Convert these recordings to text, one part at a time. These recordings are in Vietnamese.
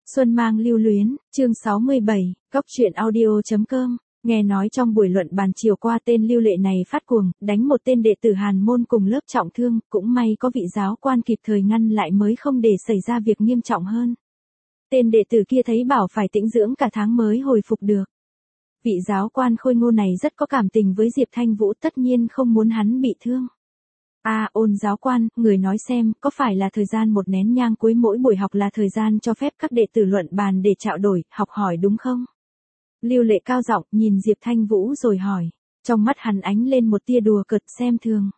Xuân mang lưu luyến, chương 67, góc truyện audio.com. Nghe nói trong buổi luận bàn chiều qua tên Lưu Lệ này phát cuồng, đánh một tên đệ tử Hàn môn cùng lớp trọng thương, cũng may có vị giáo quan kịp thời ngăn lại mới không để xảy ra việc nghiêm trọng hơn. Tên đệ tử kia thấy bảo phải tĩnh dưỡng cả tháng mới hồi phục được. Vị giáo quan khôi ngô này rất có cảm tình với Diệp Thanh Vũ, tất nhiên không muốn hắn bị thương. Ôn giáo quan, người nói xem, có phải là thời gian một nén nhang cuối mỗi buổi học là thời gian cho phép các đệ tử luận bàn để trao đổi, học hỏi đúng không? Lưu Lệ cao giọng nhìn Diệp Thanh Vũ rồi hỏi. Trong mắt hắn ánh lên một tia đùa cợt xem thường.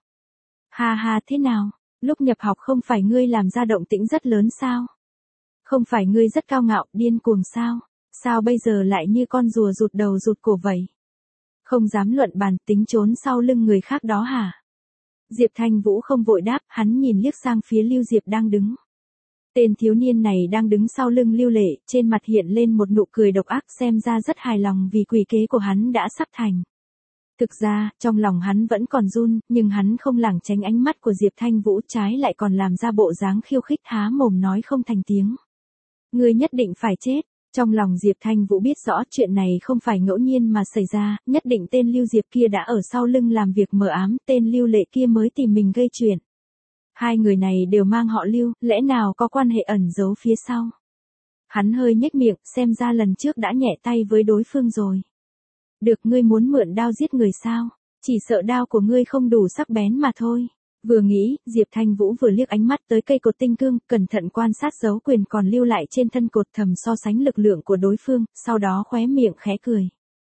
Ha ha, thế nào? Lúc nhập học không phải ngươi làm ra động tĩnh rất lớn sao? Không phải ngươi rất cao ngạo, điên cuồng sao? Sao bây giờ lại như con rùa rụt đầu rụt cổ vậy? Không dám luận bàn, tính trốn sau lưng người khác đó hả? Diệp Thanh Vũ không vội đáp, hắn nhìn liếc sang phía Lưu Diệp đang đứng. Tên thiếu niên này đang đứng sau lưng Lưu Lệ, trên mặt hiện lên một nụ cười độc ác, xem ra rất hài lòng vì quỷ kế của hắn đã sắp thành. Thực ra, trong lòng hắn vẫn còn run, nhưng hắn không lảng tránh ánh mắt của Diệp Thanh Vũ, trái lại còn làm ra bộ dáng khiêu khích, há mồm nói không thành tiếng. Ngươi nhất định phải chết. Trong lòng Diệp Thanh Vũ biết rõ chuyện này không phải ngẫu nhiên mà xảy ra, nhất định tên Lưu Diệp kia đã ở sau lưng làm việc mờ ám, tên Lưu Lệ kia mới tìm mình gây chuyện. Hai người này đều mang họ Lưu, lẽ nào có quan hệ ẩn giấu phía sau? Hắn hơi nhếch miệng, xem ra lần trước đã nhẹ tay với đối phương rồi. Được, ngươi muốn mượn đao giết người sao? Chỉ sợ đao của ngươi không đủ sắc bén mà thôi. Vừa nghĩ, Diệp Thanh Vũ vừa liếc ánh mắt tới cây cột tinh cương, cẩn thận quan sát dấu quyền còn lưu lại trên thân cột, thầm so sánh lực lượng của đối phương, sau đó khóe miệng khẽ cười.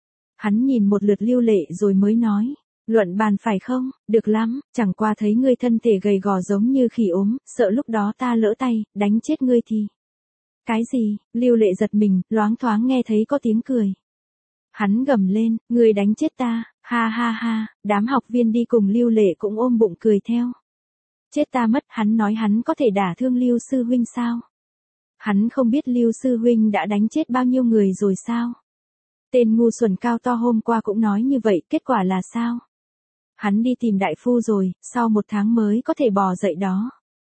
Hắn nhìn một lượt Lưu Lệ rồi mới nói, luận bàn phải không? Được lắm, chẳng qua thấy ngươi thân thể gầy gò giống như khỉ ốm, sợ lúc đó ta lỡ tay, đánh chết ngươi thì. Cái gì? Lưu Lệ giật mình, loáng thoáng nghe thấy có tiếng cười. Hắn gầm lên, ngươi đánh chết ta, ha ha ha, đám học viên đi cùng Lưu Lệ cũng ôm bụng cười theo. Chết ta mất, hắn nói hắn có thể đả thương Lưu sư huynh sao? Hắn không biết Lưu sư huynh đã đánh chết bao nhiêu người rồi sao? Tên ngu xuẩn cao to hôm qua cũng nói như vậy, kết quả là sao? Hắn đi tìm đại phu rồi, sau 1 tháng mới có thể bò dậy đó.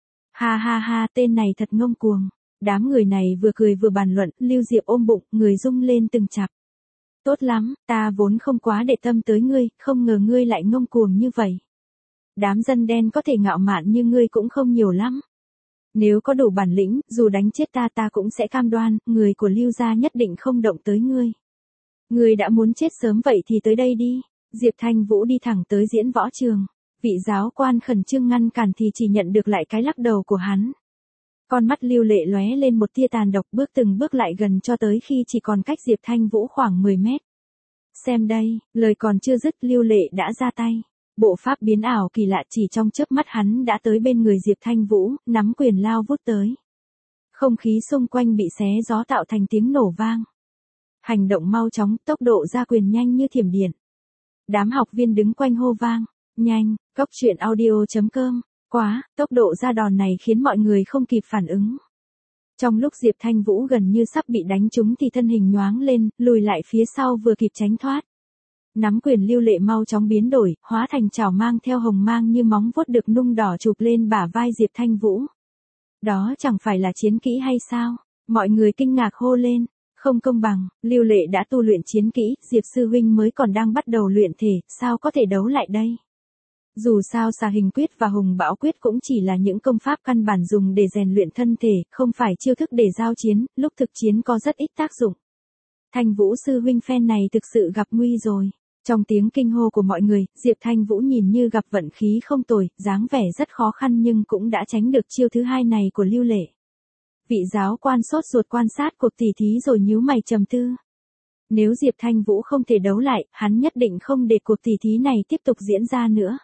Ha ha ha, tên này thật ngông cuồng. Đám người này vừa cười vừa bàn luận, Lưu Diệp ôm bụng, người rung lên từng chặp. Tốt lắm, ta vốn không quá để tâm tới ngươi, không ngờ ngươi lại ngông cuồng như vậy. Đám dân đen có thể ngạo mạn như ngươi cũng không nhiều lắm. Nếu có đủ bản lĩnh, dù đánh chết ta cũng sẽ cam đoan, người của Lưu gia nhất định không động tới ngươi. Ngươi đã muốn chết sớm vậy thì tới đây đi. Diệp Thanh Vũ đi thẳng tới diễn võ trường. Vị giáo quan khẩn trương ngăn cản thì chỉ nhận được lại cái lắc đầu của hắn. Con mắt Lưu Lệ lóe lên một tia tàn độc, bước từng bước lại gần cho tới khi chỉ còn cách Diệp Thanh Vũ khoảng 10 mét. Xem đây, lời còn chưa dứt Lưu Lệ đã ra tay. Bộ pháp biến ảo kỳ lạ, chỉ trong chớp mắt hắn đã tới bên người Diệp Thanh Vũ, nắm quyền lao vút tới. Không khí xung quanh bị xé gió tạo thành tiếng nổ vang. Hành động mau chóng, tốc độ ra quyền nhanh như thiểm điện. Đám học viên đứng quanh hô vang. Nhanh, góc truyện audio.com. Quá, tốc độ ra đòn này khiến mọi người không kịp phản ứng. Trong lúc Diệp Thanh Vũ gần như sắp bị đánh trúng thì thân hình nhoáng lên, lùi lại phía sau vừa kịp tránh thoát. Nắm quyền Lưu Lệ mau chóng biến đổi, hóa thành chảo mang theo hồng mang như móng vuốt được nung đỏ chụp lên bả vai Diệp Thanh Vũ. Đó chẳng phải là chiến kỹ hay sao? Mọi người kinh ngạc hô lên. Không công bằng, Lưu Lệ đã tu luyện chiến kỹ, Diệp sư huynh mới còn đang bắt đầu luyện thể, sao có thể đấu lại đây? Dù sao xà hình quyết và hùng bão quyết cũng chỉ là những công pháp căn bản dùng để rèn luyện thân thể, không phải chiêu thức để giao chiến, lúc thực chiến có rất ít tác dụng. Thanh Vũ sư huynh phen này thực sự gặp nguy rồi. Trong tiếng kinh hô của mọi người, Diệp Thanh Vũ nhìn như gặp vận khí không tồi, dáng vẻ rất khó khăn nhưng cũng đã tránh được chiêu thứ hai này của Lưu Lệ. Vị giáo quan sốt ruột quan sát cuộc tỉ thí rồi nhíu mày trầm tư. Nếu Diệp Thanh Vũ không thể đấu lại, hắn nhất định không để cuộc tỉ thí này tiếp tục diễn ra nữa.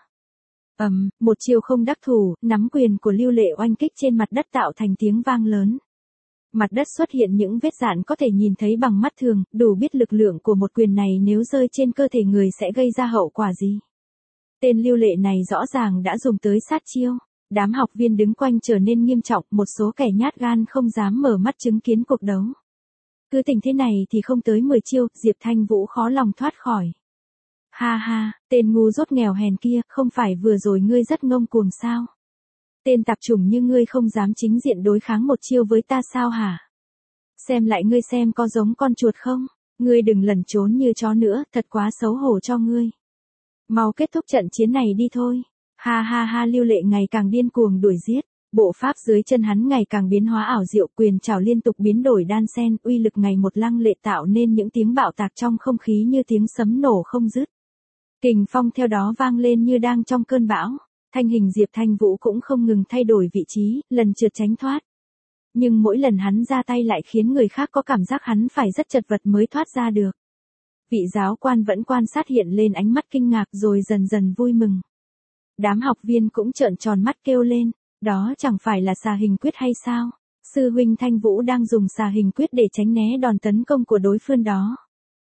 Một chiêu không đắc thủ, nắm quyền của Lưu Lệ oanh kích trên mặt đất tạo thành tiếng vang lớn. Mặt đất xuất hiện những vết rạn có thể nhìn thấy bằng mắt thường, đủ biết lực lượng của một quyền này nếu rơi trên cơ thể người sẽ gây ra hậu quả gì. Tên Lưu Lệ này rõ ràng đã dùng tới sát chiêu. Đám học viên đứng quanh trở nên nghiêm trọng, một số kẻ nhát gan không dám mở mắt chứng kiến cuộc đấu. Cứ tình thế này thì không tới 10 chiêu, Diệp Thanh Vũ khó lòng thoát khỏi. Ha ha, tên ngu dốt nghèo hèn kia, không phải vừa rồi ngươi rất ngông cuồng sao? Tên tạp chủng như ngươi không dám chính diện đối kháng một chiêu với ta sao hả? Xem lại ngươi xem có giống con chuột không? Ngươi đừng lẩn trốn như chó nữa, thật quá xấu hổ cho ngươi. Mau kết thúc trận chiến này đi thôi. Ha ha ha, Lưu Lệ ngày càng điên cuồng đuổi giết. Bộ pháp dưới chân hắn ngày càng biến hóa ảo diệu, quyền trảo liên tục biến đổi đan xen, uy lực ngày một lăng lệ tạo nên những tiếng bạo tạc trong không khí như tiếng sấm nổ không dứt. Kình phong theo đó vang lên như đang trong cơn bão. Thanh hình Diệp Thanh Vũ cũng không ngừng thay đổi vị trí, lần trượt tránh thoát. Nhưng mỗi lần hắn ra tay lại khiến người khác có cảm giác hắn phải rất chật vật mới thoát ra được. Vị giáo quan vẫn quan sát hiện lên ánh mắt kinh ngạc rồi dần dần vui mừng. Đám học viên cũng trợn tròn mắt kêu lên, đó chẳng phải là xà hình quyết hay sao? Sư huynh Thanh Vũ đang dùng xà hình quyết để tránh né đòn tấn công của đối phương đó.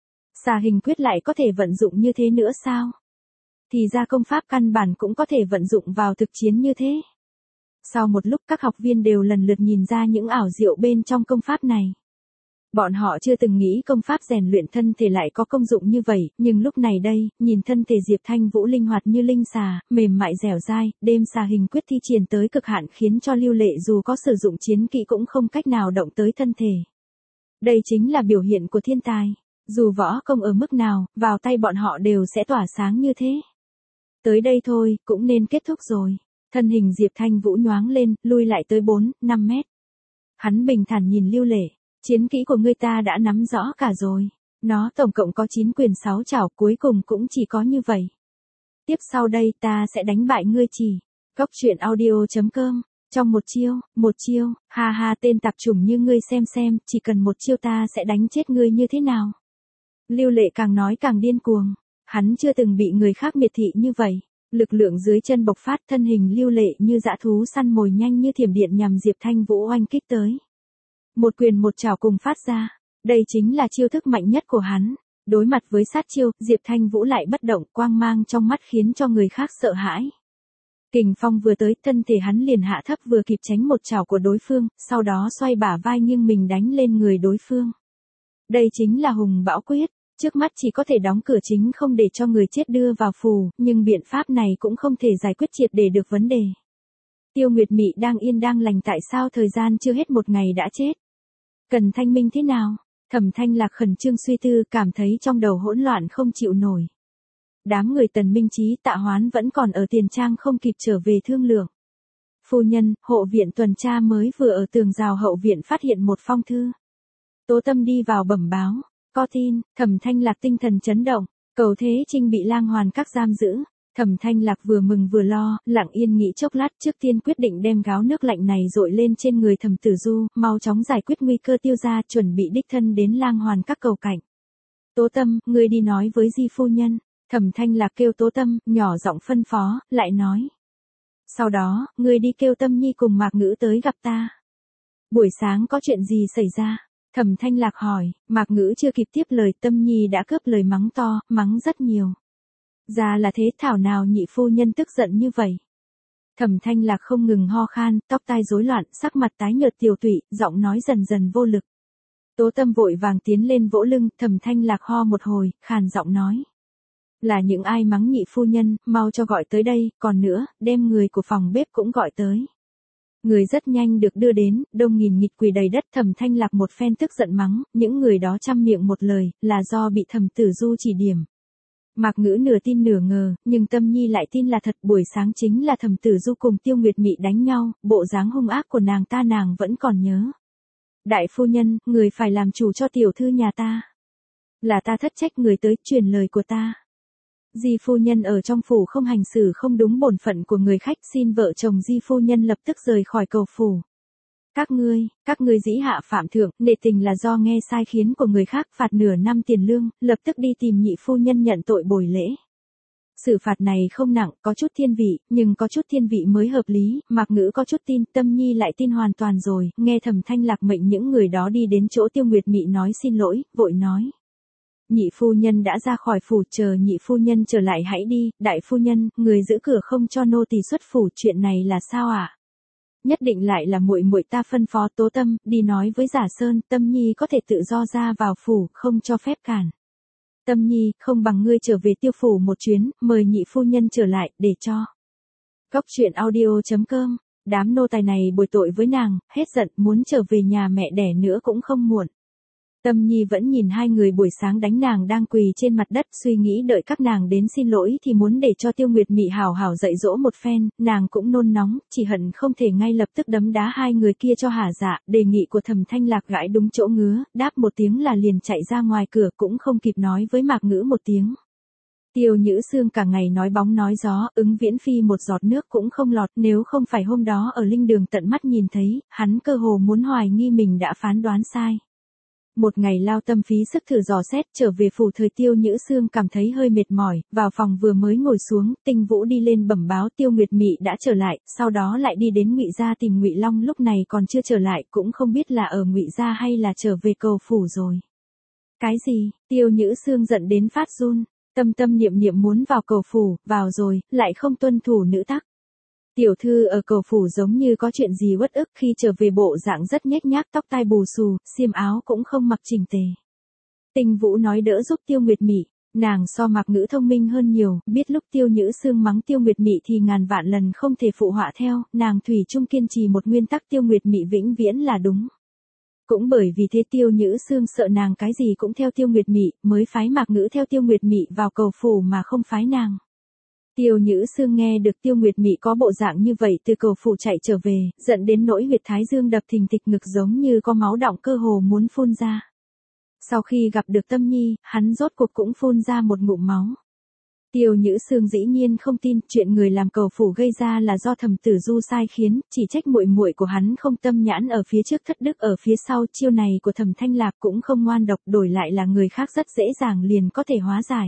Xà hình quyết lại có thể vận dụng như thế nữa sao? Thì ra công pháp căn bản cũng có thể vận dụng vào thực chiến như thế. Sau một lúc các học viên đều lần lượt nhìn ra những ảo diệu bên trong công pháp này. Bọn họ chưa từng nghĩ công pháp rèn luyện thân thể lại có công dụng như vậy, nhưng lúc này đây, nhìn thân thể Diệp Thanh Vũ linh hoạt như linh xà, mềm mại dẻo dai, đêm xà hình quyết thi triển tới cực hạn khiến cho Lưu Lệ dù có sử dụng chiến kỹ cũng không cách nào động tới thân thể. Đây chính là biểu hiện của thiên tài, dù võ công ở mức nào, vào tay bọn họ đều sẽ tỏa sáng như thế. Tới đây thôi, cũng nên kết thúc rồi. Thân hình Diệp Thanh Vũ nhoáng lên, lui lại tới 4-5 mét. Hắn bình thản nhìn Lưu Lệ. Chiến kỹ của ngươi ta đã nắm rõ cả rồi. Nó tổng cộng có 9 quyền 6 chảo, cuối cùng cũng chỉ có như vậy. Tiếp sau đây ta sẽ đánh bại ngươi chỉ. Cốc truyện audio.com. Trong một chiêu, ha ha, tên tạp chủng như ngươi xem, chỉ cần một chiêu ta sẽ đánh chết ngươi như thế nào. Lưu Lệ càng nói càng điên cuồng. Hắn chưa từng bị người khác miệt thị như vậy. Lực lượng dưới chân bộc phát, thân hình Lưu Lệ như dã thú săn mồi nhanh như thiểm điện nhằm Diệp Thanh Vũ oanh kích tới. Một quyền một chảo cùng phát ra. Đây chính là chiêu thức mạnh nhất của hắn. Đối mặt với sát chiêu, Diệp Thanh Vũ lại bất động, quang mang trong mắt khiến cho người khác sợ hãi. Kình phong vừa tới, thân thể hắn liền hạ thấp vừa kịp tránh một chảo của đối phương, sau đó xoay bả vai nghiêng mình đánh lên người đối phương. Đây chính là Hùng Bão Quyết. Trước mắt chỉ có thể đóng cửa chính không để cho người chết đưa vào phù, nhưng biện pháp này cũng không thể giải quyết triệt để được vấn đề. Tiêu Nguyệt Mị đang yên đang lành, tại sao thời gian chưa hết một ngày đã chết? Cần thanh minh thế nào? Thẩm Thanh Lạc khẩn trương suy tư, cảm thấy trong đầu hỗn loạn không chịu nổi. Đám người Tần Minh Chí, Tạ Hoán vẫn còn ở tiền trang không kịp trở về thương lượng. Phu nhân, hộ viện tuần tra mới vừa ở tường rào hậu viện phát hiện một phong thư. Tố Tâm đi vào bẩm báo. Có tin, Thẩm Thanh Lạc tinh thần chấn động, Cầu Thế Trinh bị Lang Hoàn các giam giữ. Thẩm Thanh Lạc vừa mừng vừa lo, lặng yên nghĩ chốc lát trước tiên quyết định đem gáo nước lạnh này dội lên trên người Thẩm Tử Du, mau chóng giải quyết nguy cơ tiêu ra, chuẩn bị đích thân đến Lang Hoàn các cầu cảnh. Tố Tâm, ngươi đi nói với Di phu nhân. Thẩm Thanh Lạc kêu Tố Tâm, nhỏ giọng phân phó, lại nói. Sau đó, ngươi đi kêu Tâm Nhi cùng Mạc Ngữ tới gặp ta. Buổi sáng có chuyện gì xảy ra? Thẩm Thanh Lạc hỏi, Mạc Ngữ chưa kịp tiếp lời, Tâm Nhi đã cướp lời mắng to, mắng rất nhiều. Ra là thế, thảo nào nhị phu nhân tức giận như vậy. Thẩm Thanh Lạc không ngừng ho khan, tóc tai rối loạn, sắc mặt tái nhợt tiều tụy, giọng nói dần dần vô lực. Tố Tâm vội vàng tiến lên vỗ lưng, Thẩm Thanh Lạc ho một hồi, khàn giọng nói. Là những ai mắng nhị phu nhân, mau cho gọi tới đây, còn nữa, đem người của phòng bếp cũng gọi tới. Người rất nhanh được đưa đến, đông nghìn nghịt quỳ đầy đất. Thẩm Thanh Lạc một phen tức giận mắng, những người đó trăm miệng một lời, là do bị Thẩm Tử Du chỉ điểm. Mạc Ngữ nửa tin nửa ngờ, nhưng Tâm Nhi lại tin là thật. Buổi sáng chính là Thẩm Tử Du cùng Tiêu Nguyệt Mị đánh nhau, bộ dáng hung ác của nàng ta nàng vẫn còn nhớ. Đại phu nhân, người phải làm chủ cho tiểu thư nhà ta. Là ta thất trách người tới, truyền lời của ta. Di phu nhân ở trong phủ không hành xử không đúng bổn phận của người khách, xin vợ chồng Di phu nhân lập tức rời khỏi cầu phủ. Các ngươi dĩ hạ phạm thượng, nệ tình là do nghe sai khiến của người khác, phạt nửa năm tiền lương, lập tức đi tìm nhị phu nhân nhận tội bồi lễ. Xử phạt này không nặng, có chút thiên vị, nhưng có chút thiên vị mới hợp lý. Mạc Ngữ có chút tin, Tâm Nhi lại tin hoàn toàn rồi. Nghe Thẩm Thanh Lạc mệnh những người đó đi đến chỗ Tiêu Nguyệt Mị nói xin lỗi, vội nói. Nhị phu nhân đã ra khỏi phủ, chờ nhị phu nhân trở lại hãy đi. Đại phu nhân, người giữ cửa không cho nô tỳ xuất phủ, chuyện này là sao ạ? Nhất định lại là muội muội ta phân phó. Tố Tâm, đi nói với Giả Sơn, Tâm Nhi có thể tự do ra vào phủ, không cho phép cản. Tâm Nhi, không bằng ngươi trở về Tiêu phủ một chuyến, mời nhị phu nhân trở lại, để cho. Cốc truyện audio.com đám nô tài này bồi tội với nàng, hết giận muốn trở về nhà mẹ đẻ nữa cũng không muộn. Tâm Nhi vẫn nhìn hai người buổi sáng đánh nàng đang quỳ trên mặt đất, suy nghĩ đợi các nàng đến xin lỗi thì muốn để cho Tiêu Nguyệt Mị hảo hảo dạy dỗ một phen, nàng cũng nôn nóng, chỉ hận không thể ngay lập tức đấm đá hai người kia cho hả dạ. Đề nghị của Thẩm Thanh Lạc gãi đúng chỗ ngứa, đáp một tiếng là liền chạy ra ngoài cửa, cũng không kịp nói với Mạc Ngữ một tiếng. Tiêu Nhữ Sương cả ngày nói bóng nói gió, Ứng Viễn Phi một giọt nước cũng không lọt, nếu không phải hôm đó ở linh đường tận mắt nhìn thấy, hắn cơ hồ muốn hoài nghi mình đã phán đoán sai. Một ngày lao tâm phí sức thử dò xét, trở về phủ thời Tiêu Nhữ Sương cảm thấy hơi mệt mỏi, vào phòng vừa mới ngồi xuống, Tinh Vũ đi lên bẩm báo Tiêu Nguyệt Mị đã trở lại, sau đó lại đi đến Ngụy gia tìm Ngụy Long, lúc này còn chưa trở lại, cũng không biết là ở Ngụy gia hay là trở về cầu phủ rồi. Cái gì? Tiêu Nhữ Sương giận đến phát run, tâm tâm niệm niệm muốn vào cầu phủ, vào rồi, lại không tuân thủ nữ tắc. Tiểu thư ở cầu phủ giống như có chuyện gì uất ức, khi trở về bộ dạng rất nhếch nhác, tóc tai bù xù, xiêm áo cũng không mặc chỉnh tề. Tinh Vũ nói đỡ giúp Tiêu Nguyệt Mị, nàng so Mạc Ngữ thông minh hơn nhiều, biết lúc Tiêu Nhữ Sương mắng Tiêu Nguyệt Mị thì ngàn vạn lần không thể phụ họa theo, nàng thủy chung kiên trì một nguyên tắc Tiêu Nguyệt Mị vĩnh viễn là đúng. Cũng bởi vì thế Tiêu Nhữ Sương sợ nàng cái gì cũng theo Tiêu Nguyệt Mị, mới phái Mạc Ngữ theo Tiêu Nguyệt Mị vào cầu phủ mà không phái nàng. Tiêu Nhữ Sương nghe được Tiêu Nguyệt Mị có bộ dạng như vậy từ cầu phủ chạy trở về, giận đến nỗi huyệt thái dương đập thình thịch, ngực giống như có máu đọng, cơ hồ muốn phun ra. Sau khi gặp được Tâm Nhi, hắn rốt cuộc cũng phun ra một ngụm máu. Tiêu Nhữ Sương dĩ nhiên không tin, chuyện người làm cầu phủ gây ra là do Thẩm Tử Du sai khiến, chỉ trách muội muội của hắn không tâm nhãn, ở phía trước thất đức ở phía sau, chiêu này của Thẩm Thanh Lạc cũng không ngoan độc, đổi lại là người khác rất dễ dàng liền có thể hóa giải.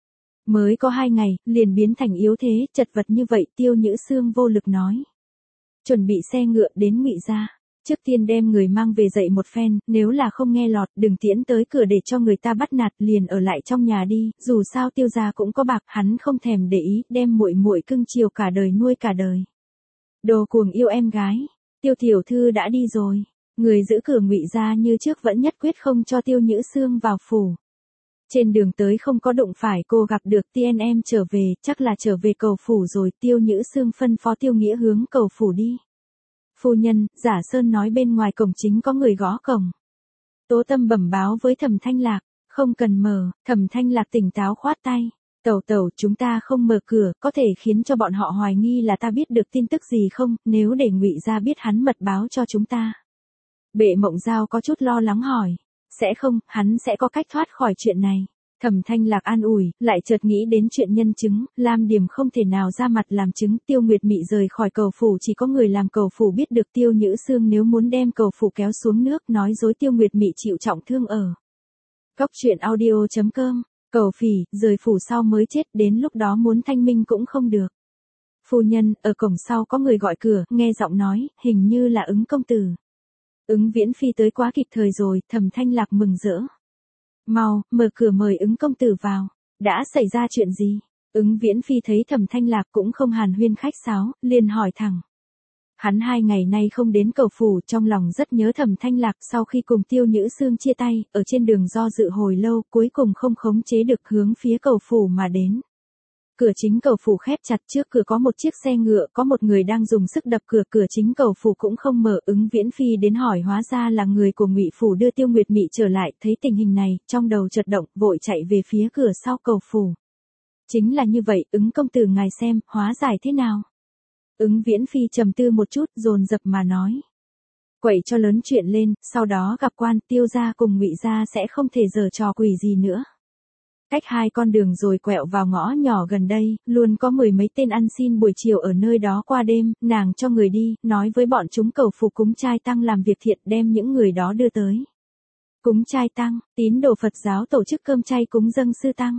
Mới có 2 ngày, liền biến thành yếu thế, chật vật như vậy, Tiêu Nhữ Sương vô lực nói. Chuẩn bị xe ngựa đến Ngụy gia, trước tiên đem người mang về dạy một phen, nếu là không nghe lọt, đừng tiễn tới cửa để cho người ta bắt nạt, liền ở lại trong nhà đi, dù sao Tiêu gia cũng có bạc, hắn không thèm để ý, đem muội muội cưng chiều cả đời nuôi cả đời. Đồ cuồng yêu em gái, Tiêu tiểu thư đã đi rồi, người giữ cửa Ngụy gia như trước vẫn nhất quyết không cho Tiêu Nhữ Sương vào phủ. Trên đường tới không có đụng phải cô gặp được Tiên em trở về, chắc là trở về cầu phủ rồi. Tiêu Nhữ Sương phân phó Tiêu Nghĩa hướng cầu phủ đi. Phu nhân, Giả Sơn nói bên ngoài cổng chính có người gõ cổng. Tố Tâm bẩm báo với Thẩm Thanh Lạc, không cần mở. Thẩm Thanh Lạc tỉnh táo khoát tay. Tẩu tẩu, chúng ta không mở cửa, có thể khiến cho bọn họ hoài nghi là ta biết được tin tức gì không, nếu để Ngụy gia biết hắn mật báo cho chúng ta. Bệ Mộng Giao có chút lo lắng hỏi. Sẽ không, hắn sẽ có cách thoát khỏi chuyện này. Thẩm Thanh Lạc an ủi, lại chợt nghĩ đến chuyện nhân chứng, Lam Điểm không thể nào ra mặt làm chứng, Tiêu Nguyệt Mị rời khỏi cầu phủ, chỉ có người làm cầu phủ biết được. Tiêu Nhữ Sương nếu muốn đem cầu phủ kéo xuống nước, nói dối Tiêu Nguyệt Mị chịu trọng thương ở. Cóc truyện audio.com, cầu phỉ, rời phủ sau mới chết, đến lúc đó muốn thanh minh cũng không được. Phu nhân, ở cổng sau có người gọi cửa, nghe giọng nói, hình như là Ứng công tử. Ứng Viễn Phi tới quá kịp thời rồi, Thẩm Thanh Lạc mừng rỡ. Mau, mở cửa mời Ứng công tử vào. Đã xảy ra chuyện gì? Ứng Viễn Phi thấy Thẩm Thanh Lạc cũng không hàn huyên khách sáo, liền hỏi thẳng. Hắn 2 ngày nay không đến cầu phủ, trong lòng rất nhớ Thẩm Thanh Lạc, sau khi cùng Tiêu Nhữ Sương chia tay, ở trên đường do dự hồi lâu, cuối cùng không khống chế được hướng phía cầu phủ mà đến. Cửa chính cầu phủ khép chặt, trước cửa có một chiếc xe ngựa, có một người đang dùng sức đập cửa, cửa chính cầu phủ cũng không mở. Ứng Viễn Phi đến hỏi, hóa ra là người của Ngụy phủ đưa Tiêu Nguyệt Mị trở lại, thấy tình hình này, trong đầu chợt động, vội chạy về phía cửa sau cầu phủ. Chính là như vậy, Ứng công tử ngài xem, hóa giải thế nào? Ứng Viễn Phi trầm tư một chút, dồn dập mà nói. Quậy cho lớn chuyện lên, sau đó gặp quan, Tiêu gia cùng Ngụy gia sẽ không thể giở trò quỷ gì nữa. Cách 2 con đường rồi quẹo vào ngõ nhỏ gần đây, luôn có 10 mấy tên ăn xin buổi chiều ở nơi đó qua đêm, nàng cho người đi, nói với bọn chúng cầu phủ cúng trai tăng làm việc thiện, đem những người đó đưa tới. Cúng trai tăng, tín đồ Phật giáo tổ chức cơm chay cúng dâng sư tăng.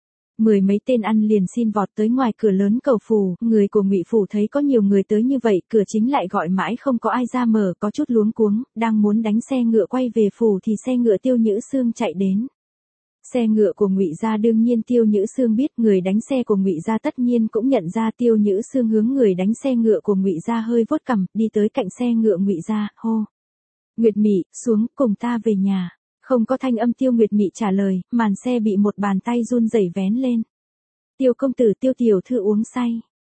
10 mấy tên ăn liền xin vọt tới ngoài cửa lớn cầu phủ, người của Ngụy phủ thấy có nhiều người tới như vậy, cửa chính lại gọi mãi không có ai ra mở, có chút luống cuống, đang muốn đánh xe ngựa quay về phủ thì xe ngựa Tiêu Nhữ Sương chạy đến. Xe ngựa của Ngụy gia đương nhiên Tiêu Nhữ Sương biết, người đánh xe của Ngụy gia tất nhiên cũng nhận ra. Tiêu Nhữ Sương hướng người đánh xe ngựa của Ngụy gia hơi vuốt cằm, đi tới cạnh xe ngựa Ngụy gia, hô. Nguyệt Mị, xuống, cùng ta về nhà. Không có thanh âm Tiêu Nguyệt Mị trả lời, màn xe bị một bàn tay run rẩy vén lên. Tiêu công tử, Tiêu tiểu thư uống say.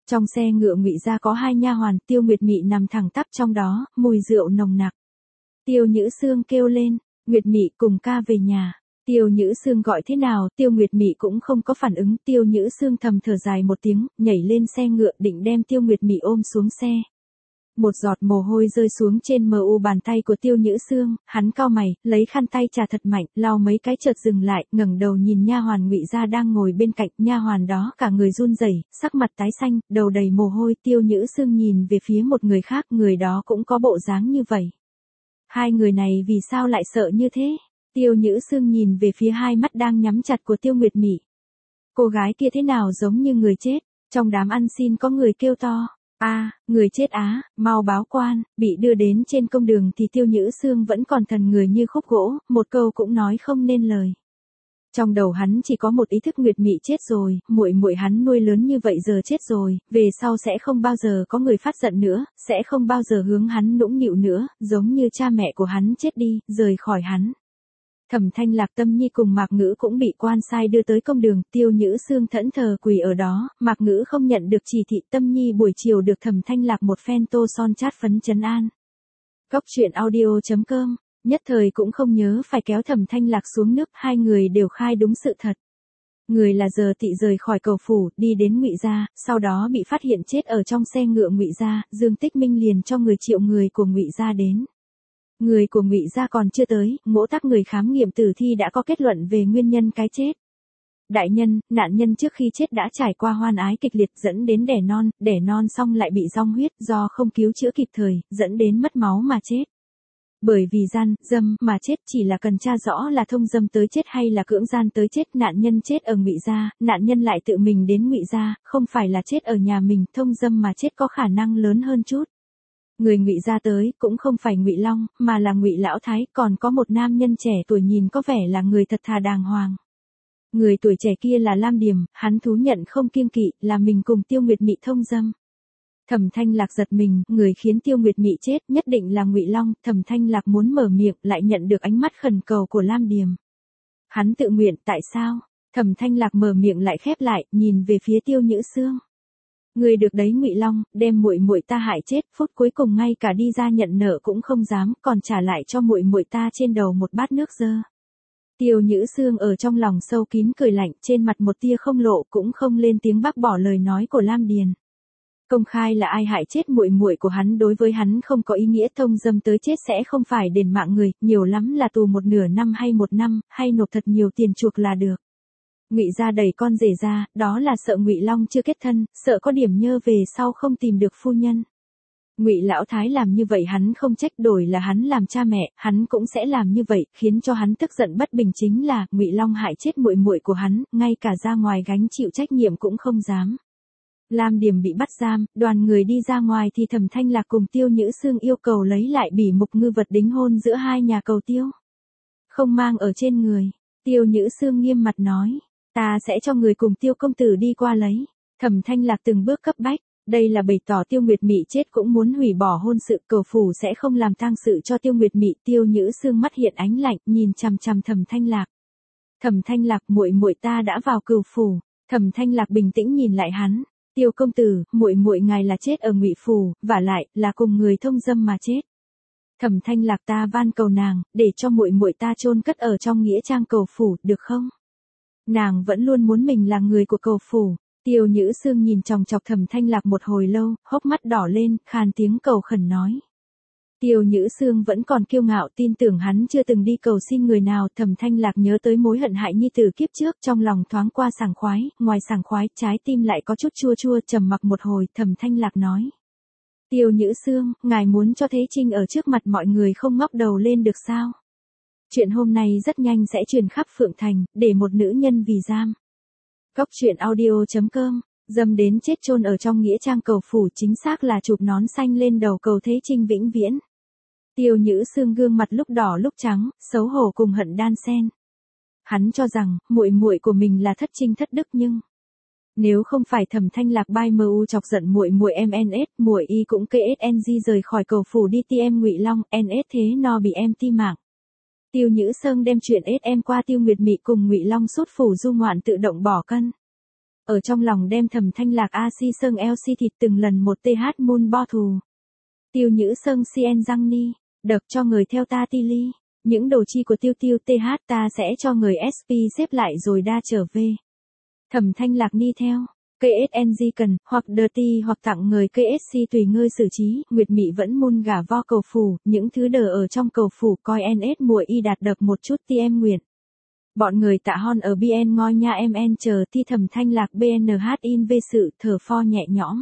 Trong xe ngựa Ngụy gia có hai nha hoàn, Tiêu Nguyệt Mị nằm thẳng tắp trong đó, mùi rượu nồng nặc. Tiêu Nhữ Xương kêu lên, Nguyệt Mị cùng ca về nhà. Tiêu Nhữ Xương gọi thế nào, Tiêu Nguyệt Mị cũng không có phản ứng. Tiêu Nhữ Xương thầm thở dài một tiếng, nhảy lên xe ngựa định đem Tiêu Nguyệt Mị ôm xuống xe. Một giọt mồ hôi rơi xuống trên bàn tay của Tiêu Nhữ Xương, hắn cau mày, lấy khăn tay chà thật mạnh, lau mấy cái chợt dừng lại, ngẩng đầu nhìn nha hoàn Ngụy gia đang ngồi bên cạnh, nha hoàn đó cả người run rẩy, sắc mặt tái xanh, đầu đầy mồ hôi. Tiêu Nhữ Xương nhìn về phía một người khác, người đó cũng có bộ dáng như vậy. Hai người này vì sao lại sợ như thế? Tiêu Nhữ Xương nhìn về phía hai mắt đang nhắm chặt của Tiêu Nguyệt Mị. Cô gái kia thế nào giống như người chết? Trong đám ăn xin có người kêu to. Người chết á, mau báo quan. Bị đưa đến trên công đường thì Tiêu Nhữ Xương vẫn còn thần người như khúc gỗ, một câu cũng nói không nên lời. Trong đầu hắn chỉ có một ý thức, Nguyệt Mị chết rồi, muội muội hắn nuôi lớn như vậy giờ chết rồi, về sau sẽ không bao giờ có người phát giận nữa, sẽ không bao giờ hướng hắn nũng nịu nữa, giống như cha mẹ của hắn chết đi, rời khỏi hắn. Thẩm Thanh Lạc, Tâm Nhi cùng Mạc Ngữ cũng bị quan sai đưa tới công đường, Tiêu Nhữ Xương thẫn thờ quỳ ở đó, Mạc Ngữ không nhận được chỉ thị, Tâm Nhi buổi chiều được Thẩm Thanh Lạc một phen tô son chát phấn trấn an. Cóc truyện audio.com, nhất thời cũng không nhớ phải kéo Thẩm Thanh Lạc xuống nước, hai người đều khai đúng sự thật. Người là Giờ Tị rời khỏi Cầu phủ, đi đến Ngụy gia, sau đó bị phát hiện chết ở trong xe ngựa Ngụy gia, Dương Tích Minh liền cho người triệu người của Ngụy gia đến. Người của Ngụy gia còn chưa tới, Mỗ Tắc người khám nghiệm tử thi đã có kết luận về nguyên nhân cái chết. Đại nhân, nạn nhân trước khi chết đã trải qua hoan ái kịch liệt dẫn đến đẻ non xong lại bị dong huyết, do không cứu chữa kịp thời, dẫn đến mất máu mà chết. Bởi vì gian, dâm mà chết, chỉ là cần tra rõ là thông dâm tới chết hay là cưỡng gian tới chết. Nạn nhân chết ở Ngụy gia, nạn nhân lại tự mình đến Ngụy gia, không phải là chết ở nhà mình, thông dâm mà chết có khả năng lớn hơn chút. Người Ngụy gia tới cũng không phải Ngụy Long, mà là Ngụy lão thái, còn có một nam nhân trẻ tuổi nhìn có vẻ là người thật thà đàng hoàng. Người tuổi trẻ kia là Lam Điềm, hắn thú nhận không kiêng kỵ, là mình cùng Tiêu Nguyệt Mị thông dâm. Thẩm Thanh Lạc giật mình, người khiến Tiêu Nguyệt Mị chết nhất định là Ngụy Long. Thẩm Thanh Lạc muốn mở miệng, lại nhận được ánh mắt khẩn cầu của Lam Điềm. Hắn tự nguyện, tại sao? Thẩm Thanh Lạc mở miệng lại khép lại, nhìn về phía Tiêu Nhữ Xương. Người được đấy Ngụy Long, đem muội muội ta hại chết, phút cuối cùng ngay cả đi ra nhận nợ cũng không dám, còn trả lại cho muội muội ta trên đầu một bát nước dơ. Tiêu Nhữ Xương ở trong lòng sâu kín cười lạnh, trên mặt một tia không lộ, cũng không lên tiếng bác bỏ lời nói của Lam Điền. Công khai là ai hại chết muội muội của hắn đối với hắn không có ý nghĩa, thông dâm tới chết sẽ không phải đền mạng người, nhiều lắm là tù một nửa năm hay một năm, hay nộp thật nhiều tiền chuộc là được. Ngụy gia đẩy con rể ra, đó là sợ Ngụy Long chưa kết thân, sợ có điểm nhơ về sau không tìm được phu nhân. Ngụy lão thái làm như vậy hắn không trách, đổi là hắn làm cha mẹ, hắn cũng sẽ làm như vậy, khiến cho hắn tức giận bất bình chính là Ngụy Long hại chết muội muội của hắn, ngay cả ra ngoài gánh chịu trách nhiệm cũng không dám. Lam Điềm bị bắt giam, đoàn người đi ra ngoài thì Thẩm Thanh Lạc cùng Tiêu Nhữ Xương yêu cầu lấy lại bỉ mục ngư vật đính hôn giữa hai nhà cầu tiêu. Không mang ở trên người, Tiêu Nhữ Xương nghiêm mặt nói, ta sẽ cho người cùng Tiêu công tử đi qua lấy. Thẩm Thanh Lạc từng bước cấp bách, đây là bày tỏ Tiêu Nguyệt Mị chết cũng muốn hủy bỏ hôn sự, Cầu phủ sẽ không làm tang sự cho Tiêu Nguyệt Mị. Tiêu Nhữ Xương mắt hiện ánh lạnh, nhìn chằm chằm Thẩm Thanh Lạc. Thẩm Thanh Lạc, muội muội ta đã vào Cửu phủ. Thẩm Thanh Lạc bình tĩnh nhìn lại hắn. Tiêu công tử, muội muội ngài là chết ở Ngụy phủ, vả lại là cùng người thông dâm mà chết. Thẩm Thanh Lạc, ta van cầu nàng, để cho muội muội ta chôn cất ở trong nghĩa trang Cầu phủ, được không? Nàng vẫn luôn muốn mình là người của Cầu phủ. Tiêu Nhữ Xương nhìn chòng chọc Thẩm Thanh Lạc một hồi lâu, hốc mắt đỏ lên, khan tiếng cầu khẩn nói. Tiêu Nhữ Xương vẫn còn kiêu ngạo, tin tưởng hắn chưa từng đi cầu xin người nào. Thẩm Thanh Lạc nhớ tới mối hận hại nhi tử kiếp trước, trong lòng thoáng qua sảng khoái, ngoài sảng khoái, trái tim lại có chút chua chua. Trầm mặc một hồi, Thẩm Thanh Lạc nói. Tiêu Nhữ Xương, ngài muốn cho Thế Trinh ở trước mặt mọi người không ngóc đầu lên được sao? Chuyện hôm nay rất nhanh sẽ truyền khắp Phượng Thành, để một nữ nhân vì giam. Cóc truyện audio.com, dâm đến chết chôn ở trong nghĩa trang Cầu phủ, chính xác là chụp nón xanh lên đầu cầu Thế Trinh vĩnh viễn. Tiêu Nhữ Xương gương mặt lúc đỏ lúc trắng, xấu hổ cùng hận đan xen. Hắn cho rằng muội muội của mình là thất trinh thất đức, nhưng nếu không phải Thẩm Thanh Lạc bai mu chọc giận muội muội MNS, muội y cũng KSNG rời khỏi Cầu phủ đi TM Ngụy Long, NS thế no bị em ti mạng. Tiêu Nhữ Xương đem chuyện SM qua Tiêu Nguyệt Mị cùng Ngụy Long suốt phủ du ngoạn tự động bỏ cân. Ở trong lòng đem Thẩm Thanh Lạc A Si Sơn eo si thịt từng lần một TH mun bo thù. Tiêu Nhữ Sơn Cien Giang Ni, đợt cho người theo ta ti ly. Những đồ chi của tiêu tiêu TH ta sẽ cho người SP xếp lại rồi đa trở về. Thẩm Thanh Lạc ni theo. KSNG cần, hoặc dirty hoặc tặng người KSC tùy ngươi xử trí, Nguyệt Mị vẫn mun gả vo cầu phủ, những thứ đờ ở trong cầu phủ coi NS mùa y đạt đợt một chút ti em nguyện. Bọn người tạ hon ở BN ngoi nha MN chờ thi Thẩm Thanh Lạc BNH in về sự thở pho nhẹ nhõm.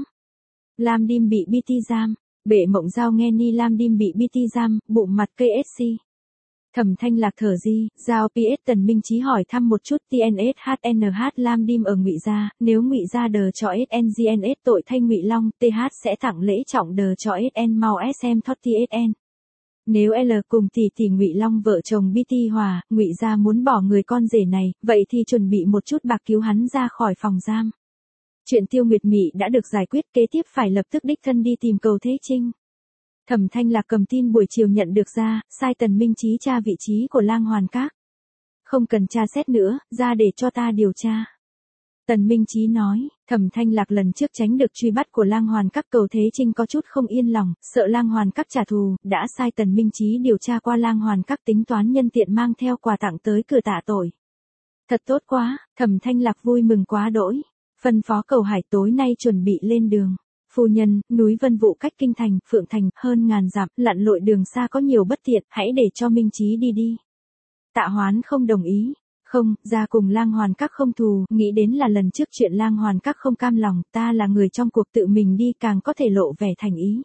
Lam Dim bị BT giam, bệ mộng giao nghe ni Lam Dim bị BT giam, bụng mặt KSC. Thẩm Thanh Lạc thở di, giao PS Tần Minh Chí hỏi thăm một chút TNSHNH Lam Dim ở Ngụy Gia, nếu Ngụy Gia đờ cho SNGNS tội thanh Ngụy Long, TH sẽ tặng lễ trọng đờ cho SN mau SM thoát TSN. Nếu L cùng tỷ Ngụy Long vợ chồng BT hòa, Ngụy Gia muốn bỏ người con rể này, vậy thì chuẩn bị một chút bạc cứu hắn ra khỏi phòng giam. Chuyện Tiêu Nguyệt Mị đã được giải quyết, kế tiếp phải lập tức đích thân đi tìm Cầu Thế Trinh. Thẩm Thanh Lạc cầm tin buổi chiều nhận được ra, sai Tần Minh Chí tra vị trí của Lang Hoàn Các. Không cần tra xét nữa, ra để cho ta điều tra. Tần Minh Chí nói, Thẩm Thanh Lạc lần trước tránh được truy bắt của Lang Hoàn Các, Cầu Thế Trinh có chút không yên lòng, sợ Lang Hoàn Các trả thù, đã sai Tần Minh Chí điều tra qua Lang Hoàn Các, tính toán nhân tiện mang theo quà tặng tới cửa tạ tội. Thật tốt quá, Thẩm Thanh Lạc vui mừng quá đỗi. Phân phó Cầu Hải tối nay chuẩn bị lên đường. Phu nhân, núi Vân Vũ cách Kinh Thành, Phượng Thành, hơn ngàn dặm, lặn lội đường xa có nhiều bất tiện, hãy để cho Minh Chí đi đi. Tạ Hoán không đồng ý. Không, ra cùng Lang Hoàn Các không thù, nghĩ đến là lần trước chuyện Lang Hoàn Các không cam lòng, ta là người trong cuộc tự mình đi càng có thể lộ vẻ thành ý.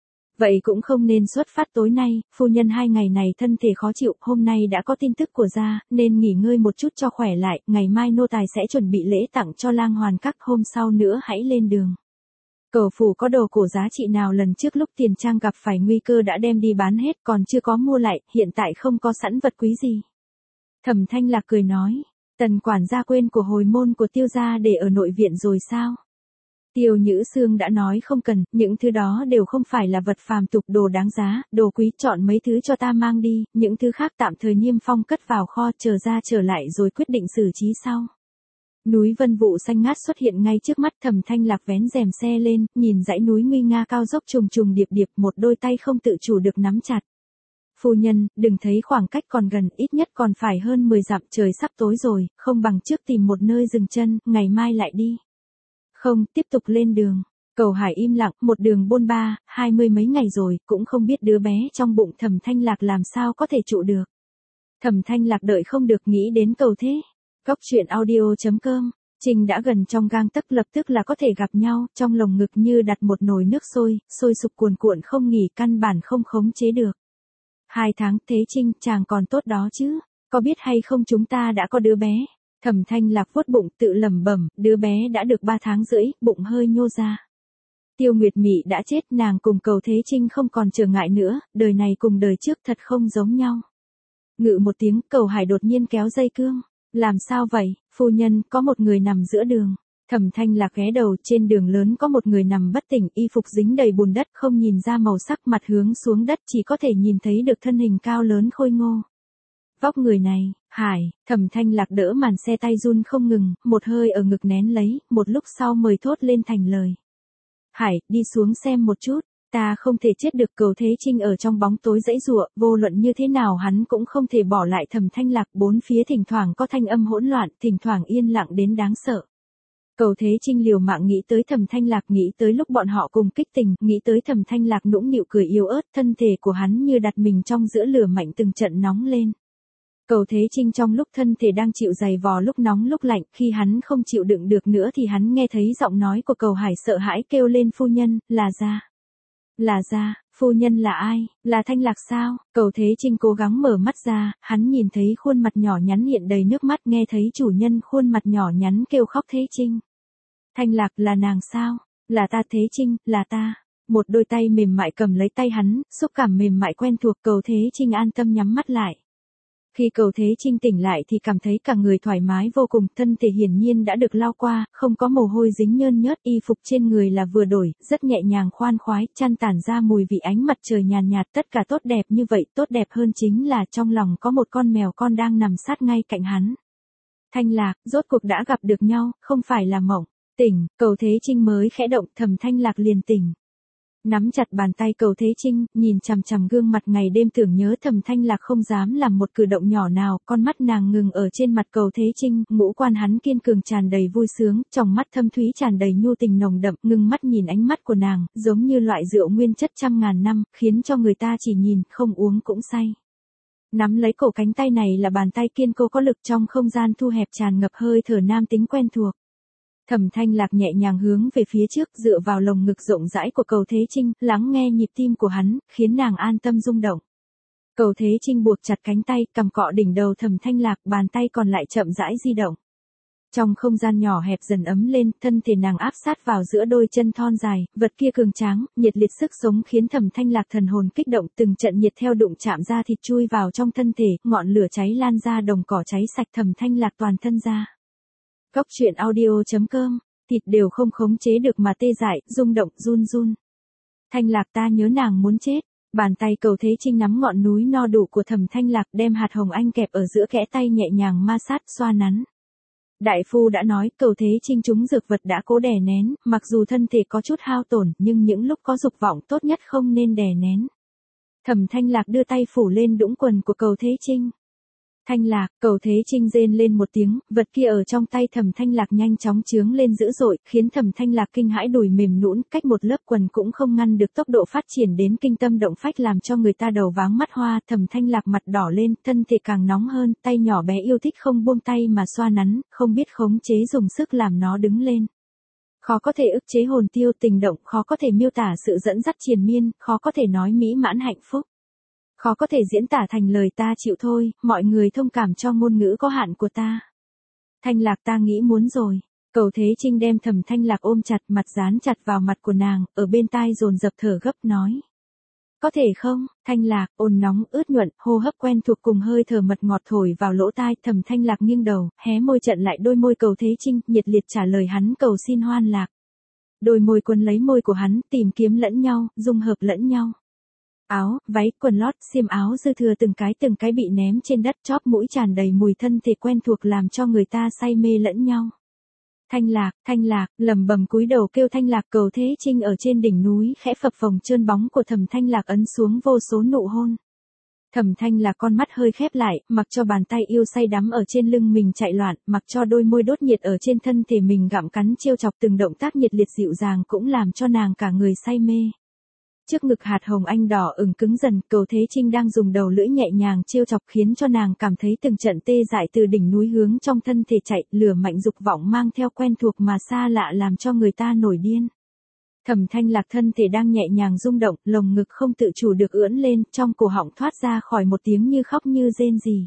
Vậy cũng không nên xuất phát tối nay, phu nhân 2 ngày này thân thể khó chịu, hôm nay đã có tin tức của gia, nên nghỉ ngơi một chút cho khỏe lại, ngày mai nô tài sẽ chuẩn bị lễ tặng cho Lang Hoàn Các, hôm sau nữa hãy lên đường. Cầu phủ có đồ cổ giá trị nào lần trước lúc Tiền Trang gặp phải nguy cơ đã đem đi bán hết, còn chưa có mua lại, hiện tại không có sẵn vật quý gì. Thẩm Thanh Lạc cười nói, Tần quản gia quên của hồi môn của Tiêu gia để ở nội viện rồi sao? Tiêu Nhữ Sương đã nói không cần, những thứ đó đều không phải là vật phàm tục, đồ đáng giá, đồ quý, chọn mấy thứ cho ta mang đi, những thứ khác tạm thời niêm phong cất vào kho, chờ ra trở lại rồi quyết định xử trí sau. Núi Vân Vũ xanh ngát xuất hiện ngay trước mắt, Thẩm Thanh Lạc vén rèm xe lên, nhìn dãy núi nguy nga cao dốc trùng trùng điệp điệp, một đôi tay không tự chủ được nắm chặt. Phu nhân, đừng thấy khoảng cách còn gần, ít nhất còn phải hơn 10 dặm, trời sắp tối rồi, không bằng trước tìm một nơi dừng chân, ngày mai lại đi. Không, tiếp tục lên đường. Cầu Hải im lặng, một đường bôn ba, 20 mấy ngày rồi, cũng không biết đứa bé trong bụng Thẩm Thanh Lạc làm sao có thể trụ được. Thẩm Thanh Lạc đợi không được, nghĩ đến Cầu Thế. Cóc truyện audio.com, Trình đã gần trong gang tấc, lập tức là có thể gặp nhau, trong lồng ngực như đặt một nồi nước sôi, sôi sục cuồn cuộn không nghỉ, căn bản không khống chế được. 2 tháng, Thế Trinh, chàng còn tốt đó chứ, có biết hay không chúng ta đã có đứa bé. Thẩm Thanh Lạc vuốt bụng tự lẩm bẩm, đứa bé đã được 3 tháng rưỡi, bụng hơi nhô ra. Tiêu Nguyệt Mị đã chết, nàng cùng Cầu Thế Trinh không còn trở ngại nữa, đời này cùng đời trước thật không giống nhau. Ngự một tiếng, Cầu Hải đột nhiên kéo dây cương. Làm sao vậy, phu nhân, có một người nằm giữa đường. Thẩm Thanh Lạc ghé đầu, trên đường lớn có một người nằm bất tỉnh, y phục dính đầy bùn đất, không nhìn ra màu sắc, mặt hướng xuống đất, chỉ có thể nhìn thấy được thân hình cao lớn khôi ngô. Vóc người này, Hải, Thẩm Thanh Lạc đỡ màn xe, tay run không ngừng, một hơi ở ngực nén lấy, một lúc sau mới thốt lên thành lời. Hải, đi xuống xem một chút, ta không thể chết được. Cầu Thế Trinh ở trong bóng tối giãy giụa, vô luận như thế nào hắn cũng không thể bỏ lại Thẩm Thanh Lạc, bốn phía thỉnh thoảng có thanh âm hỗn loạn, thỉnh thoảng yên lặng đến đáng sợ. Cầu Thế Trinh liều mạng nghĩ tới Thẩm Thanh Lạc, nghĩ tới lúc bọn họ cùng kích tình, nghĩ tới Thẩm Thanh Lạc nũng nịu cười yếu ớt, thân thể của hắn như đặt mình trong giữa lửa mạnh từng trận nóng lên. Cầu Thế Trinh trong lúc thân thể đang chịu giày vò lúc nóng lúc lạnh, khi hắn không chịu đựng được nữa thì hắn nghe thấy giọng nói của Cầu Hải sợ hãi kêu lên, phu nhân, là gia. Là gia, phu nhân là ai, là Thanh Lạc sao? Cầu Thế Trinh cố gắng mở mắt ra, hắn nhìn thấy khuôn mặt nhỏ nhắn hiện đầy nước mắt, nghe thấy chủ nhân khuôn mặt nhỏ nhắn kêu khóc. Thế Trinh. Thanh Lạc, là nàng sao? Là ta Thế Trinh, là ta. Một đôi tay mềm mại cầm lấy tay hắn, xúc cảm mềm mại quen thuộc. Cầu Thế Trinh an tâm nhắm mắt lại. Khi Cầu Thế Trinh tỉnh lại thì cảm thấy cả người thoải mái vô cùng, thân thể hiển nhiên đã được lau qua, không có mồ hôi dính nhơn nhớt, y phục trên người là vừa đổi, rất nhẹ nhàng khoan khoái, chăn tản ra mùi vị ánh mặt trời nhàn nhạt, tất cả tốt đẹp như vậy, tốt đẹp hơn chính là trong lòng có một con mèo con đang nằm sát ngay cạnh hắn. Thanh Lạc, rốt cuộc đã gặp được nhau, không phải là mộng. Tỉnh, Cầu Thế Trinh mới khẽ động, Thẩm Thanh Lạc liền tỉnh. Nắm chặt bàn tay Cầu Thế Trinh, nhìn chằm chằm gương mặt ngày đêm tưởng nhớ, Thẩm Thanh Lạc không dám làm một cử động nhỏ nào, con mắt nàng ngừng ở trên mặt Cầu Thế Trinh, ngũ quan hắn kiên cường tràn đầy vui sướng, trong mắt thâm thúy tràn đầy nhu tình nồng đậm, ngưng mắt nhìn ánh mắt của nàng, giống như loại rượu nguyên chất trăm ngàn năm, khiến cho người ta chỉ nhìn, không uống cũng say. Nắm lấy cổ cánh tay này là bàn tay kiên cố có lực, trong không gian thu hẹp tràn ngập hơi thở nam tính quen thuộc. Thẩm Thanh Lạc nhẹ nhàng hướng về phía trước, dựa vào lồng ngực rộng rãi của Cầu Thế Trinh, lắng nghe nhịp tim của hắn, khiến nàng an tâm rung động. Cầu Thế Trinh buộc chặt cánh tay, cầm cọ đỉnh đầu Thẩm Thanh Lạc, bàn tay còn lại chậm rãi di động. Trong không gian nhỏ hẹp dần ấm lên, thân thể nàng áp sát vào giữa đôi chân thon dài, vật kia cường tráng, nhiệt liệt sức sống khiến Thẩm Thanh Lạc thần hồn kích động, từng trận nhiệt theo đụng chạm ra thịt chui vào trong thân thể, ngọn lửa cháy lan ra, đồng cỏ cháy sạch Thẩm Thanh Lạc toàn thân ra. Góc truyện audio.com, thịt đều không khống chế được mà tê dại, rung động, run run. Thanh Lạc, ta nhớ nàng muốn chết. Bàn tay Cầu Thế Trinh nắm ngọn núi no đủ của Thẩm Thanh Lạc, đem hạt hồng anh kẹp ở giữa kẽ tay nhẹ nhàng ma sát, xoa nắn. Đại phu đã nói, Cầu Thế Trinh trúng dược vật đã cố đè nén, mặc dù thân thể có chút hao tổn, nhưng những lúc có dục vọng tốt nhất không nên đè nén. Thẩm Thanh Lạc đưa tay phủ lên đũng quần của Cầu Thế Trinh. Thanh Lạc, Cầu Thế Trinh rên lên một tiếng, vật kia ở trong tay Thẩm Thanh Lạc nhanh chóng chướng lên dữ dội, khiến Thẩm Thanh Lạc kinh hãi, đùi mềm nhũn, cách một lớp quần cũng không ngăn được tốc độ phát triển đến kinh tâm động phách, làm cho người ta đầu váng mắt hoa. Thẩm Thanh Lạc mặt đỏ lên, thân thể càng nóng hơn, tay nhỏ bé yêu thích không buông tay mà xoa nắn, không biết khống chế dùng sức làm nó đứng lên. Khó có thể ức chế hồn tiêu tình động, khó có thể miêu tả sự dẫn dắt triền miên, khó có thể nói mỹ mãn hạnh phúc. Khó có thể diễn tả thành lời, ta chịu thôi, mọi người thông cảm cho ngôn ngữ có hạn của ta. Thanh Lạc, ta nghĩ muốn rồi. Cầu Thế Trinh đem Thẩm Thanh Lạc ôm chặt, mặt dán chặt vào mặt của nàng, ở bên tai dồn dập thở gấp nói. Có thể không? Thanh Lạc, ồn nóng, ướt nhuận, hô hấp quen thuộc cùng hơi thở mật ngọt thổi vào lỗ tai. Thẩm Thanh Lạc nghiêng đầu, hé môi chặn lại đôi môi Cầu Thế Trinh, nhiệt liệt trả lời hắn cầu xin hoan lạc. Đôi môi quấn lấy môi của hắn, tìm kiếm lẫn nhau, dung hợp lẫn nhau. Áo, váy, quần lót, xiêm áo dư thừa từng cái bị ném trên đất, chóp mũi tràn đầy mùi thân thể quen thuộc làm cho người ta say mê lẫn nhau. Thanh Lạc, lẩm bẩm cúi đầu kêu Thanh Lạc. Cầu Thế Trinh ở trên đỉnh núi khẽ phập phồng, trơn bóng của Thẩm Thanh Lạc ấn xuống vô số nụ hôn. Thẩm Thanh Lạc con mắt hơi khép lại, mặc cho bàn tay yêu say đắm ở trên lưng mình chạy loạn, mặc cho đôi môi đốt nhiệt ở trên thân thể mình gặm cắn trêu chọc, từng động tác nhiệt liệt dịu dàng cũng làm cho nàng cả người say mê. Trước ngực hạt hồng anh đỏ ửng cứng dần, Cầu Thế Trinh đang dùng đầu lưỡi nhẹ nhàng trêu chọc khiến cho nàng cảm thấy từng trận tê dại từ đỉnh núi hướng trong thân thể chạy, lửa mạnh dục vọng mang theo quen thuộc mà xa lạ làm cho người ta nổi điên. Thẩm Thanh Lạc thân thể đang nhẹ nhàng rung động, lồng ngực không tự chủ được ưỡn lên, trong cổ họng thoát ra khỏi một tiếng như khóc như rên rỉ.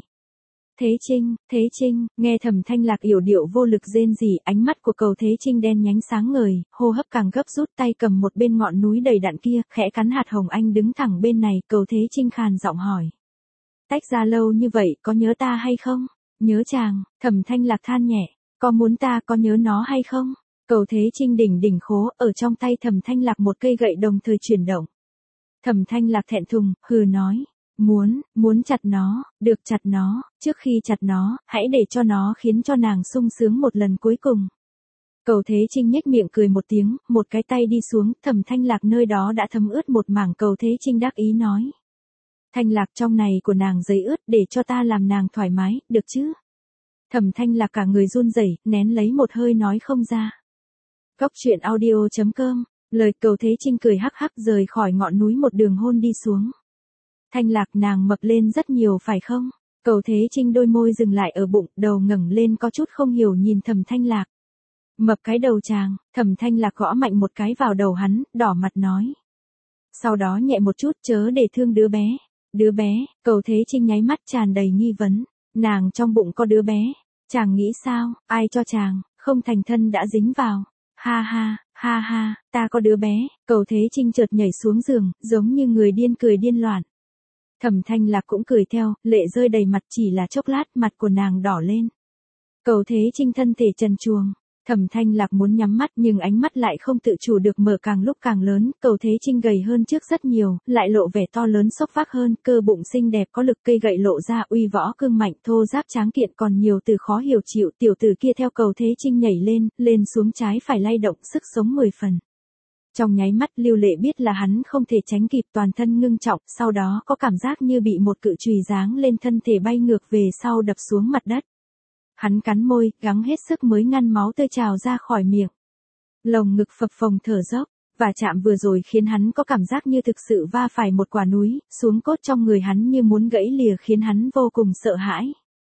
Thế Trinh, nghe Thẩm Thanh Lạc yểu điệu vô lực rên rỉ, ánh mắt của Cầu Thế Trinh đen nhánh sáng ngời, hô hấp càng gấp rút, tay cầm một bên ngọn núi đầy đặn kia, khẽ cắn hạt hồng anh đứng thẳng bên này. Cầu Thế Trinh khàn giọng hỏi. Tách ra lâu như vậy, có nhớ ta hay không? Nhớ chàng. Thẩm Thanh Lạc than nhẹ. Có muốn ta có nhớ nó hay không? Cầu Thế Trinh đỉnh khố, ở trong tay Thẩm Thanh Lạc một cây gậy đồng thời chuyển động. Thẩm Thanh Lạc thẹn thùng, hừ nói. Muốn chặt nó, được chặt nó, trước khi chặt nó, hãy để cho nó khiến cho nàng sung sướng một lần cuối cùng. Cầu Thế Trinh nhếch miệng cười một tiếng, một cái tay đi xuống, Thẩm Thanh Lạc nơi đó đã thấm ướt một mảng. Cầu Thế Trinh đắc ý nói. Thanh Lạc, trong này của nàng giấy ướt, để cho ta làm nàng thoải mái, được chứ? Thẩm Thanh Lạc cả người run rẩy, nén lấy một hơi nói không ra. Góc truyện audio.com, lời Cầu Thế Trinh cười hắc hắc rời khỏi ngọn núi một đường hôn đi xuống. Thanh Lạc, nàng mập lên rất nhiều phải không? Cầu Thế Trinh đôi môi dừng lại ở bụng, đầu ngẩng lên có chút không hiểu nhìn Thẩm Thanh Lạc. Mập cái đầu chàng. Thẩm Thanh Lạc gõ mạnh một cái vào đầu hắn, đỏ mặt nói. Sau đó nhẹ một chút, chớ để thương đứa bé. Đứa bé? Cầu Thế Trinh nháy mắt tràn đầy nghi vấn. Nàng trong bụng có đứa bé. Chàng nghĩ sao? Ai cho chàng? Không thành thân đã dính vào. Ha ha, ta có đứa bé. Cầu Thế Trinh chợt nhảy xuống giường, giống như người điên cười điên loạn. Thẩm Thanh Lạc cũng cười theo, lệ rơi đầy mặt, chỉ là chốc lát, mặt của nàng đỏ lên. Cầu Thế Trinh thân thể trần truồng. Thẩm Thanh Lạc muốn nhắm mắt nhưng ánh mắt lại không tự chủ được mở càng lúc càng lớn, Cầu Thế Trinh gầy hơn trước rất nhiều, lại lộ vẻ to lớn xốc vác hơn, cơ bụng xinh đẹp có lực, cây gậy lộ ra, uy võ cương mạnh, thô ráp tráng kiện, còn nhiều từ khó hiểu chịu. Tiểu tử kia theo Cầu Thế Trinh nhảy lên xuống trái phải lay động, sức sống 10 phần. Trong nháy mắt Lưu Lệ biết là hắn không thể tránh kịp, toàn thân ngưng trọng, sau đó có cảm giác như bị một cự chùy giáng lên, thân thể bay ngược về sau đập xuống mặt đất. Hắn cắn môi, gắng hết sức mới ngăn máu tươi trào ra khỏi miệng. Lồng ngực phập phồng thở dốc, và chạm vừa rồi khiến hắn có cảm giác như thực sự va phải một quả núi, xuống cốt trong người hắn như muốn gãy lìa, khiến hắn vô cùng sợ hãi.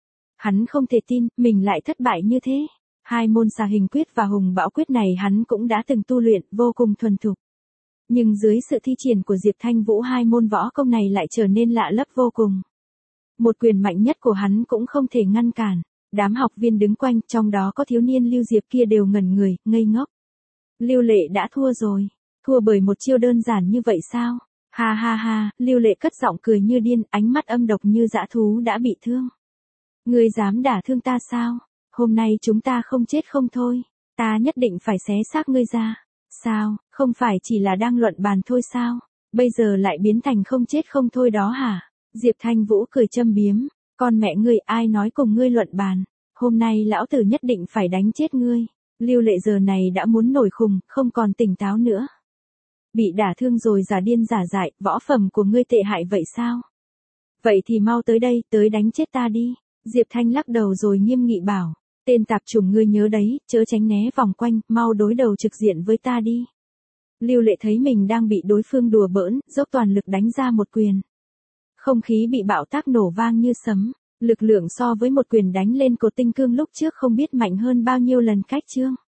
Hắn không thể tin, mình lại thất bại như thế. Hai môn xà hình quyết và hùng bão quyết này hắn cũng đã từng tu luyện, vô cùng thuần thục. Nhưng dưới sự thi triển của Diệp Thanh Vũ, hai môn võ công này lại trở nên lạ lẫm vô cùng. Một quyền mạnh nhất của hắn cũng không thể ngăn cản. Đám học viên đứng quanh, trong đó có thiếu niên Lưu Diệp kia đều ngẩn người, ngây ngốc. Lưu Lệ đã thua rồi. Thua bởi một chiêu đơn giản như vậy sao? Ha ha ha, Lưu Lệ cất giọng cười như điên, ánh mắt âm độc như dã thú đã bị thương. Ngươi dám đả thương ta sao? Hôm nay chúng ta không chết không thôi. Ta nhất định phải xé xác ngươi ra. Sao, không phải chỉ là đang luận bàn thôi sao? Bây giờ lại biến thành không chết không thôi đó hả? Diệp Thanh Vũ cười châm biếm. Con mẹ ngươi, ai nói cùng ngươi luận bàn? Hôm nay lão tử nhất định phải đánh chết ngươi. Lưu Lệ giờ này đã muốn nổi khùng, không còn tỉnh táo nữa. Bị đả thương rồi giả điên giả dại, võ phẩm của ngươi tệ hại vậy sao? Vậy thì mau tới đây, tới đánh chết ta đi. Diệp Thanh lắc đầu rồi nghiêm nghị bảo. Tên tạp chủng, ngươi nhớ đấy, chớ tránh né vòng quanh, mau đối đầu trực diện với ta đi. Lưu Lệ thấy mình đang bị đối phương đùa bỡn, dốc toàn lực đánh ra một quyền. Không khí bị bạo tác nổ vang như sấm, lực lượng so với một quyền đánh lên cột tinh cương lúc trước không biết mạnh hơn bao nhiêu lần cách chương.